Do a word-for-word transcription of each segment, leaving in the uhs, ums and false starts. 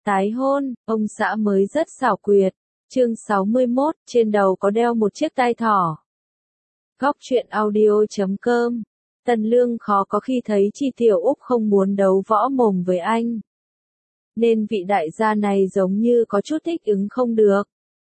Tái hôn, ông xã mới rất xảo quyệt. Chương sáu mươi mốt, trên đầu có đeo một chiếc tai thỏ. Góc truyện audio chấm com. Tần Lương khó có khi thấy Chi Tiểu Úc không muốn đấu võ mồm với anh. Nên vị đại gia này giống như có chút thích ứng không được.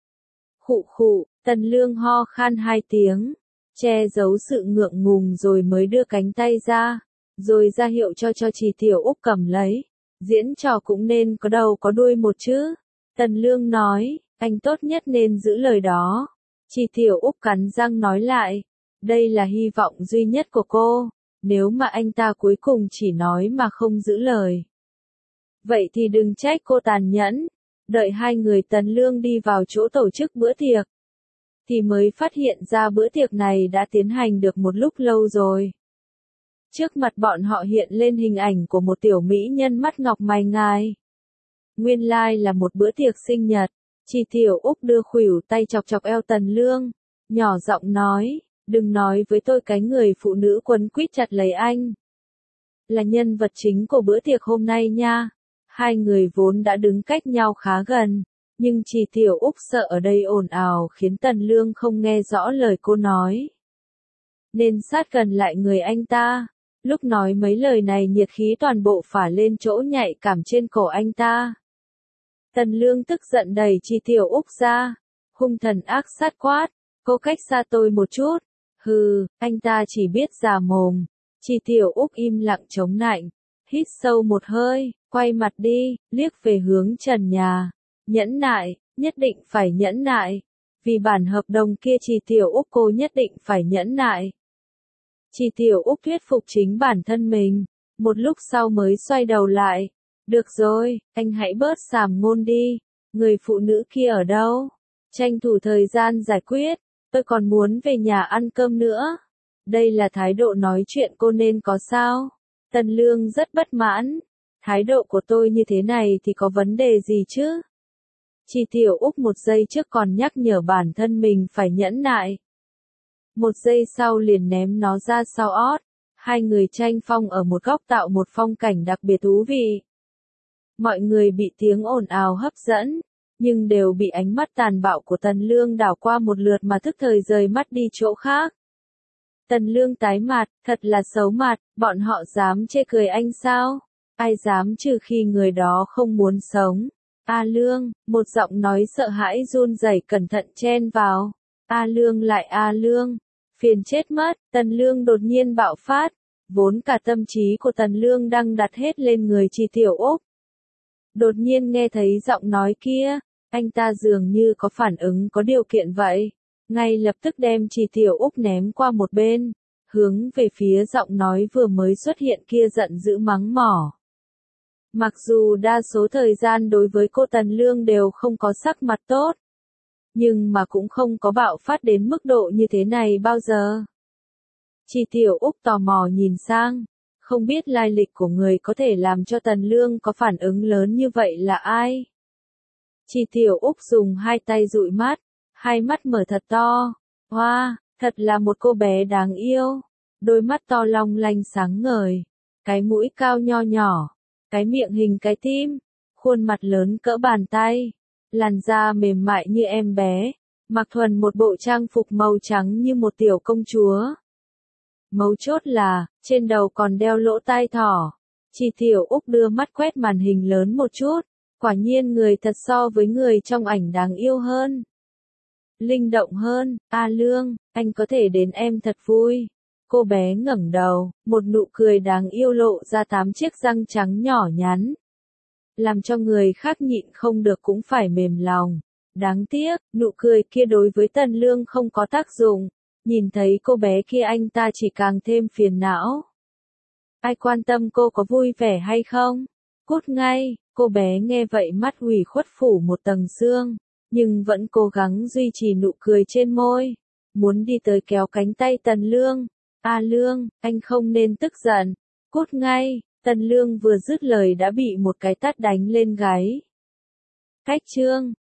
Khụ khụ, Tần Lương ho khan hai tiếng, che giấu sự ngượng ngùng rồi mới đưa cánh tay ra, rồi ra hiệu cho cho Chi Tiểu Úc cầm lấy. Diễn trò cũng nên có đầu có đuôi một chứ. Tần Lương nói, anh tốt nhất nên giữ lời đó. Chi Tiểu Úc cắn răng nói lại, đây là hy vọng duy nhất của cô, nếu mà anh ta cuối cùng chỉ nói mà không giữ lời. Vậy thì đừng trách cô tàn nhẫn. Đợi hai người Tần Lương đi vào chỗ tổ chức bữa tiệc, thì mới phát hiện ra bữa tiệc này đã tiến hành được một lúc lâu rồi. Trước mặt bọn họ hiện lên hình ảnh của một tiểu mỹ nhân mắt ngọc mày ngài. Nguyên lai like là một bữa tiệc sinh nhật. Chi Tiểu Úc đưa khuỷu tay chọc chọc eo Tần Lương, nhỏ giọng nói, đừng nói với tôi cái người phụ nữ quấn quýt chặt lấy anh là nhân vật chính của bữa tiệc hôm nay nha. Hai người vốn đã đứng cách nhau khá gần, nhưng Chi Tiểu Úc sợ ở đây ồn ào khiến Tần Lương không nghe rõ lời cô nói, nên sát gần lại người anh ta. Lúc nói mấy lời này nhiệt khí toàn bộ phả lên chỗ nhạy cảm trên cổ anh ta. Tần Lương tức giận đẩy Chi Tiểu Úc ra, hung thần ác sát quát, cô cách xa tôi một chút. Hừ, anh ta chỉ biết già mồm. Chi Tiểu Úc im lặng chống nạnh, hít sâu một hơi, quay mặt đi, liếc về hướng trần nhà. Nhẫn nại, nhất định phải nhẫn nại. Vì bản hợp đồng kia Chi Tiểu Úc cô nhất định phải nhẫn nại. Chi Tiểu Úc thuyết phục chính bản thân mình, một lúc sau mới xoay đầu lại. Được rồi, anh hãy bớt sàm ngôn đi, người phụ nữ kia ở đâu? Tranh thủ thời gian giải quyết, tôi còn muốn về nhà ăn cơm nữa. Đây là thái độ nói chuyện cô nên có sao? Tần Lương rất bất mãn, thái độ của tôi như thế này thì có vấn đề gì chứ? Chi Tiểu Úc một giây trước còn nhắc nhở bản thân mình phải nhẫn nại. Một giây sau liền ném nó ra sau ót. Hai người tranh phong ở một góc tạo một phong cảnh đặc biệt thú vị. Mọi người bị tiếng ồn ào hấp dẫn, nhưng đều bị ánh mắt tàn bạo của Tần Lương đảo qua một lượt mà thức thời rời mắt đi chỗ khác. Tần Lương tái mặt, thật là xấu mặt, bọn họ dám chê cười anh sao? Ai dám trừ khi người đó không muốn sống. A Lương, một giọng nói sợ hãi run rẩy cẩn thận chen vào. A Lương lại A Lương, phiền chết mất. Tần Lương đột nhiên bạo phát, vốn cả tâm trí của Tần Lương đang đặt hết lên người Chi Tiểu Úc. Đột nhiên nghe thấy giọng nói kia, anh ta dường như có phản ứng có điều kiện vậy, ngay lập tức đem Chi Tiểu Úc ném qua một bên, hướng về phía giọng nói vừa mới xuất hiện kia giận dữ mắng mỏ. Mặc dù đa số thời gian đối với cô Tần Lương đều không có sắc mặt tốt, nhưng mà cũng không có bạo phát đến mức độ như thế này bao giờ. Chi Tiểu Úc tò mò nhìn sang, không biết lai lịch của người có thể làm cho Tần Lương có phản ứng lớn như vậy là ai. Chi Tiểu Úc dùng hai tay dụi mắt, hai mắt mở thật to. Hoa, wow, thật là một cô bé đáng yêu. Đôi mắt to long lanh sáng ngời, cái mũi cao nho nhỏ, cái miệng hình cái tim, khuôn mặt lớn cỡ bàn tay, làn da mềm mại như em bé, mặc thuần một bộ trang phục màu trắng như một tiểu công chúa. Mấu chốt là, trên đầu còn đeo lỗ tai thỏ. Chi Tiểu Úc đưa mắt quét màn hình lớn một chút, quả nhiên người thật so với người trong ảnh đáng yêu hơn. Linh động hơn. A Lương, anh có thể đến em thật vui. Cô bé ngẩng đầu, một nụ cười đáng yêu lộ ra tám chiếc răng trắng nhỏ nhắn, làm cho người khác nhịn không được cũng phải mềm lòng. Đáng tiếc, nụ cười kia đối với Tần Lương không có tác dụng. Nhìn thấy cô bé kia anh ta chỉ càng thêm phiền não. Ai quan tâm cô có vui vẻ hay không? Cút ngay. Cô bé nghe vậy mắt ủy khuất phủ một tầng sương, nhưng vẫn cố gắng duy trì nụ cười trên môi, muốn đi tới kéo cánh tay Tần Lương. A Lương, anh không nên tức giận. Cút ngay. Tần Lương vừa dứt lời đã bị một cái tát đánh lên gáy. Cách chương.